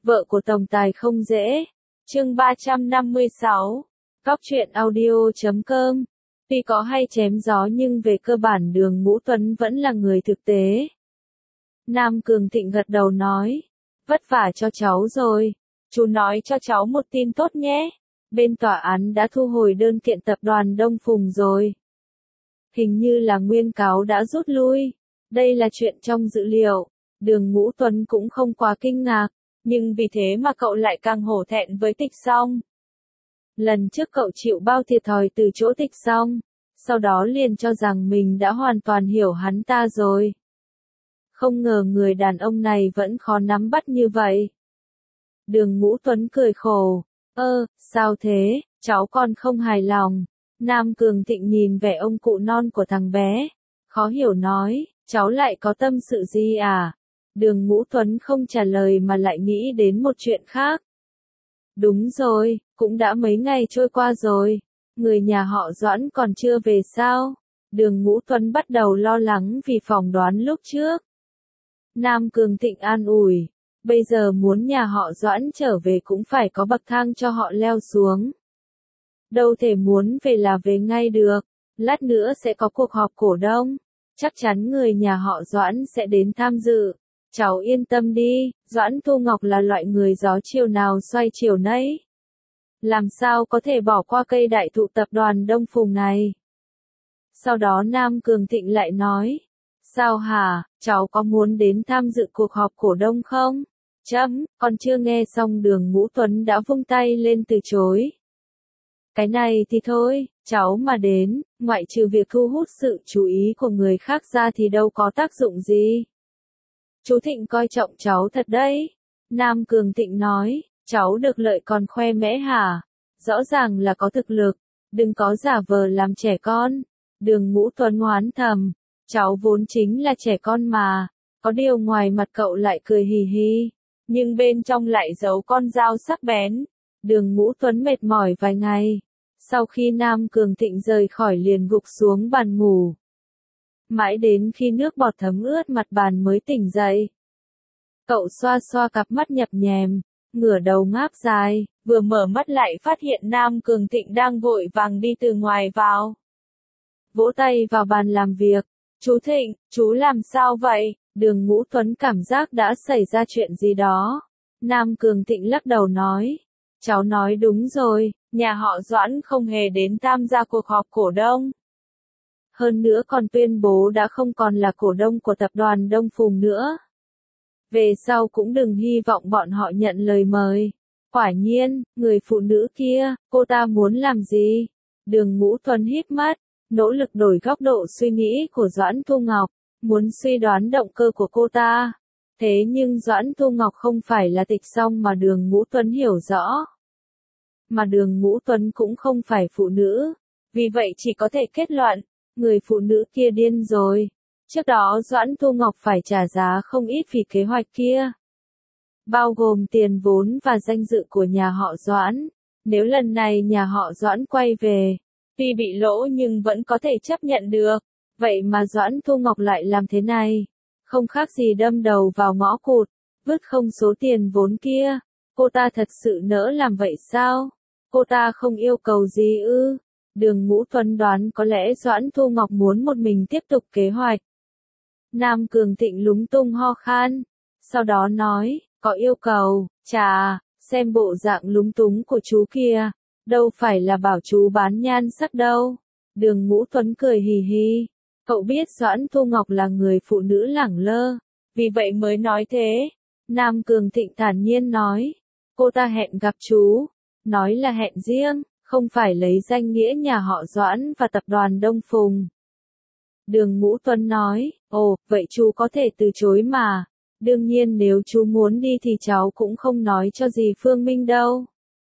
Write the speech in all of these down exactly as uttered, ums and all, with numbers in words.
Vợ của tổng tài không dễ. Chương ba trăm năm mươi sáu. Cóc truyện audio chấm com. Tuy có hay chém gió nhưng về cơ bản Đường Ngũ Tuấn vẫn là người thực tế. Nam Cường Thịnh gật đầu nói. Vất vả cho cháu rồi. Chú nói cho cháu một tin tốt nhé. Bên tòa án đã thu hồi đơn kiện tập đoàn Đông Phùng rồi. Hình như là nguyên cáo đã rút lui. Đây là chuyện trong dữ liệu. Đường Ngũ Tuấn cũng không quá kinh ngạc. Nhưng vì thế mà cậu lại càng hổ thẹn với Tịch Song. Lần trước cậu chịu bao thiệt thòi từ chỗ Tịch Song. Sau đó liền cho rằng mình đã hoàn toàn hiểu hắn ta rồi. Không ngờ người đàn ông này vẫn khó nắm bắt như vậy. Đường Ngũ Tuấn cười khổ. Ơ, sao thế, cháu còn không hài lòng. Nam Cường Thịnh nhìn vẻ ông cụ non của thằng bé. Khó hiểu nói, cháu lại có tâm sự gì à? Đường Ngũ Tuấn không trả lời mà lại nghĩ đến một chuyện khác. Đúng rồi, cũng đã mấy ngày trôi qua rồi. Người nhà họ Doãn còn chưa về sao? Đường Ngũ Tuấn bắt đầu lo lắng vì phỏng đoán lúc trước. Nam Cường Thịnh an ủi. Bây giờ muốn nhà họ Doãn trở về cũng phải có bậc thang cho họ leo xuống. Đâu thể muốn về là về ngay được. Lát nữa sẽ có cuộc họp cổ đông. Chắc chắn người nhà họ Doãn sẽ đến tham dự. Cháu yên tâm đi, Doãn Thu Ngọc là loại người gió chiều nào xoay chiều nấy. Làm sao có thể bỏ qua cây đại thụ tập đoàn Đông Phùng này? Sau đó Nam Cường Thịnh lại nói. Sao hả, cháu có muốn đến tham dự cuộc họp cổ đông không? Chấm, còn chưa nghe xong Đường Ngũ Tuấn đã vung tay lên từ chối. Cái này thì thôi, cháu mà đến, ngoại trừ việc thu hút sự chú ý của người khác ra thì đâu có tác dụng gì. Chú Thịnh coi trọng cháu thật đấy. Nam Cường Thịnh nói, cháu được lợi còn khoe mẽ hả? Rõ ràng là có thực lực, đừng có giả vờ làm trẻ con. Đường Ngũ Tuấn hoán thầm, cháu vốn chính là trẻ con mà, có điều ngoài mặt cậu lại cười hì hì, nhưng bên trong lại giấu con dao sắc bén. Đường Ngũ Tuấn mệt mỏi vài ngày, sau khi Nam Cường Thịnh rời khỏi liền gục xuống bàn ngủ. Mãi đến khi nước bọt thấm ướt mặt bàn mới tỉnh dậy. Cậu xoa xoa cặp mắt nhập nhèm, ngửa đầu ngáp dài, vừa mở mắt lại phát hiện Nam Cường Thịnh đang vội vàng đi từ ngoài vào. Vỗ tay vào bàn làm việc, chú Thịnh, chú làm sao vậy? Đường Ngũ Tuấn cảm giác đã xảy ra chuyện gì đó. Nam Cường Thịnh lắc đầu nói, cháu nói đúng rồi, nhà họ Doãn không hề đến tham gia cuộc họp cổ đông. Hơn nữa còn tuyên bố đã không còn là cổ đông của tập đoàn Đông Phùng nữa. Về sau cũng đừng hy vọng bọn họ nhận lời mời. Quả nhiên, người phụ nữ kia, cô ta muốn làm gì? Đường Ngũ Tuấn híp mắt, nỗ lực đổi góc độ suy nghĩ của Doãn Thu Ngọc, muốn suy đoán động cơ của cô ta. Thế nhưng Doãn Thu Ngọc không phải là Tịch Song mà Đường Ngũ Tuấn hiểu rõ. Mà Đường Ngũ Tuấn cũng không phải phụ nữ, vì vậy chỉ có thể kết luận, người phụ nữ kia điên rồi. Trước đó Doãn Thu Ngọc phải trả giá không ít vì kế hoạch kia. Bao gồm tiền vốn và danh dự của nhà họ Doãn. Nếu lần này nhà họ Doãn quay về, tuy bị lỗ nhưng vẫn có thể chấp nhận được. Vậy mà Doãn Thu Ngọc lại làm thế này. Không khác gì đâm đầu vào ngõ cụt, vứt không số tiền vốn kia. Cô ta thật sự nỡ làm vậy sao? Cô ta không yêu cầu gì ư? Đường Ngũ Tuấn đoán có lẽ Doãn Thu Ngọc muốn một mình tiếp tục kế hoạch. Nam Cường Thịnh lúng tung ho khan. Sau đó nói, có yêu cầu, chà, xem bộ dạng lúng túng của chú kia. Đâu phải là bảo chú bán nhan sắc đâu. Đường Ngũ Tuấn cười hì hì. Cậu biết Doãn Thu Ngọc là người phụ nữ lẳng lơ. Vì vậy mới nói thế. Nam Cường Thịnh thản nhiên nói. Cô ta hẹn gặp chú. Nói là hẹn riêng, không phải lấy danh nghĩa nhà họ Doãn và tập đoàn Đông Phùng. Đường Ngũ Tuấn nói, ồ, vậy chú có thể từ chối mà. Đương nhiên nếu chú muốn đi thì cháu cũng không nói cho gì Phương Minh đâu.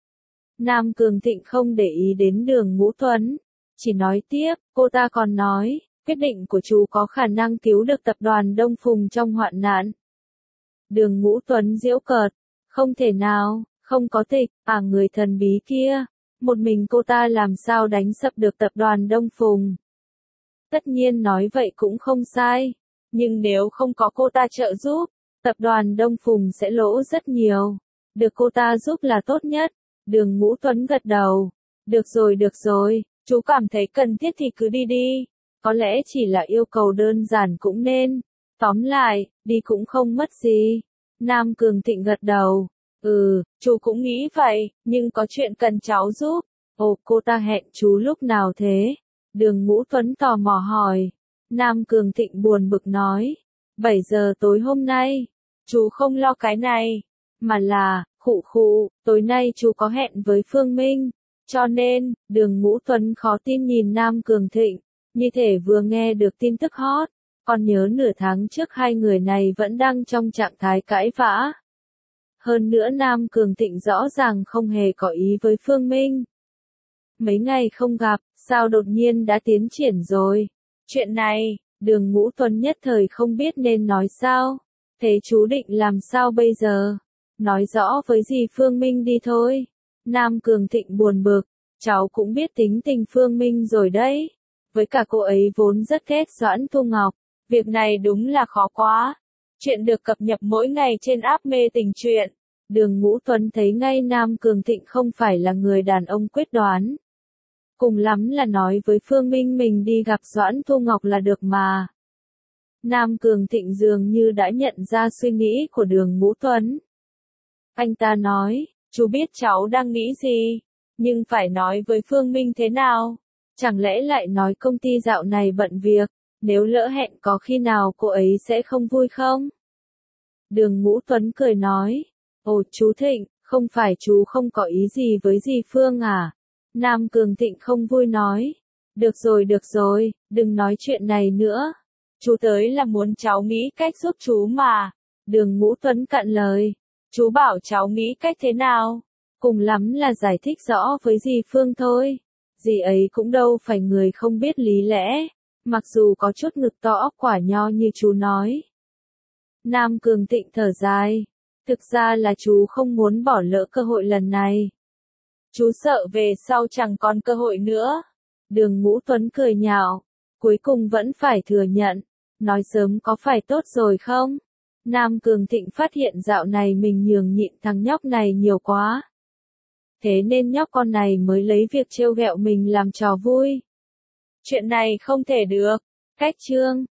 Nam Cường Thịnh không để ý đến Đường Ngũ Tuấn, chỉ nói tiếp, cô ta còn nói, quyết định của chú có khả năng cứu được tập đoàn Đông Phùng trong hoạn nạn. Đường Ngũ Tuấn giễu cợt, không thể nào, không có Tịch, à người thần bí kia, một mình cô ta làm sao đánh sập được tập đoàn Đông Phùng. Tất nhiên nói vậy cũng không sai, nhưng nếu không có cô ta trợ giúp, tập đoàn Đông Phùng sẽ lỗ rất nhiều. Được cô ta giúp là tốt nhất. Đường Ngũ Tuấn gật đầu. Được rồi được rồi, chú cảm thấy cần thiết thì cứ đi đi. Có lẽ chỉ là yêu cầu đơn giản cũng nên. Tóm lại, đi cũng không mất gì. Nam Cường Thịnh gật đầu. Ừ, chú cũng nghĩ vậy, nhưng có chuyện cần cháu giúp. Ồ, cô ta hẹn chú lúc nào thế? Đường Ngũ Tuấn tò mò hỏi. Nam Cường Thịnh buồn bực nói. bảy giờ tối hôm nay. Chú không lo cái này. Mà là, khụ khụ, tối nay chú có hẹn với Phương Minh. Cho nên, đường Ngũ Tuấn khó tin nhìn Nam Cường Thịnh. Như thể vừa nghe được tin tức hot. Còn nhớ nửa tháng trước hai người này vẫn đang trong trạng thái cãi vã. Hơn nữa Nam Cường Thịnh rõ ràng không hề có ý với Phương Minh. Mấy ngày không gặp, sao đột nhiên đã tiến triển rồi? Chuyện này, đường Ngũ Tuấn nhất thời không biết nên nói sao. Thế chú định làm sao bây giờ? Nói rõ với dì Phương Minh đi thôi. Nam Cường Thịnh buồn bực, cháu cũng biết tính tình Phương Minh rồi đấy. Với cả cô ấy vốn rất ghét Doãn Thu Ngọc. Việc này đúng là khó quá. Chuyện được cập nhật mỗi ngày trên app Mê Tình Truyện. Đường Ngũ Tuấn thấy ngay Nam Cường Thịnh không phải là người đàn ông quyết đoán. Cùng lắm là nói với Phương Minh mình đi gặp Doãn Thu Ngọc là được mà. Nam Cường Thịnh dường như đã nhận ra suy nghĩ của đường Ngũ Tuấn. Anh ta nói, chú biết cháu đang nghĩ gì, nhưng phải nói với Phương Minh thế nào? Chẳng lẽ lại nói công ty dạo này bận việc, nếu lỡ hẹn có khi nào cô ấy sẽ không vui không? Đường Ngũ Tuấn cười nói, ồ chú Thịnh, không phải chú không có ý gì với dì Phương à? Nam Cường Thịnh không vui nói, được rồi được rồi, đừng nói chuyện này nữa. Chú tới là muốn cháu nghĩ cách giúp chú mà. Đường Ngũ Tuấn cạn lời, chú bảo cháu nghĩ cách thế nào? Cùng lắm là giải thích rõ với dì Phương thôi. Dì ấy cũng đâu phải người không biết lý lẽ, mặc dù có chút ngực to óc quả nho như chú nói. Nam Cường Thịnh thở dài, thực ra là chú không muốn bỏ lỡ cơ hội lần này. Chú sợ về sau chẳng còn cơ hội nữa. Đường Ngũ Tuấn cười nhạo, cuối cùng vẫn phải thừa nhận, nói sớm có phải tốt rồi không? Nam Cường Thịnh phát hiện dạo này mình nhường nhịn thằng nhóc này nhiều quá. Thế nên nhóc con này mới lấy việc trêu ghẹo mình làm trò vui. Chuyện này không thể được. Cách chương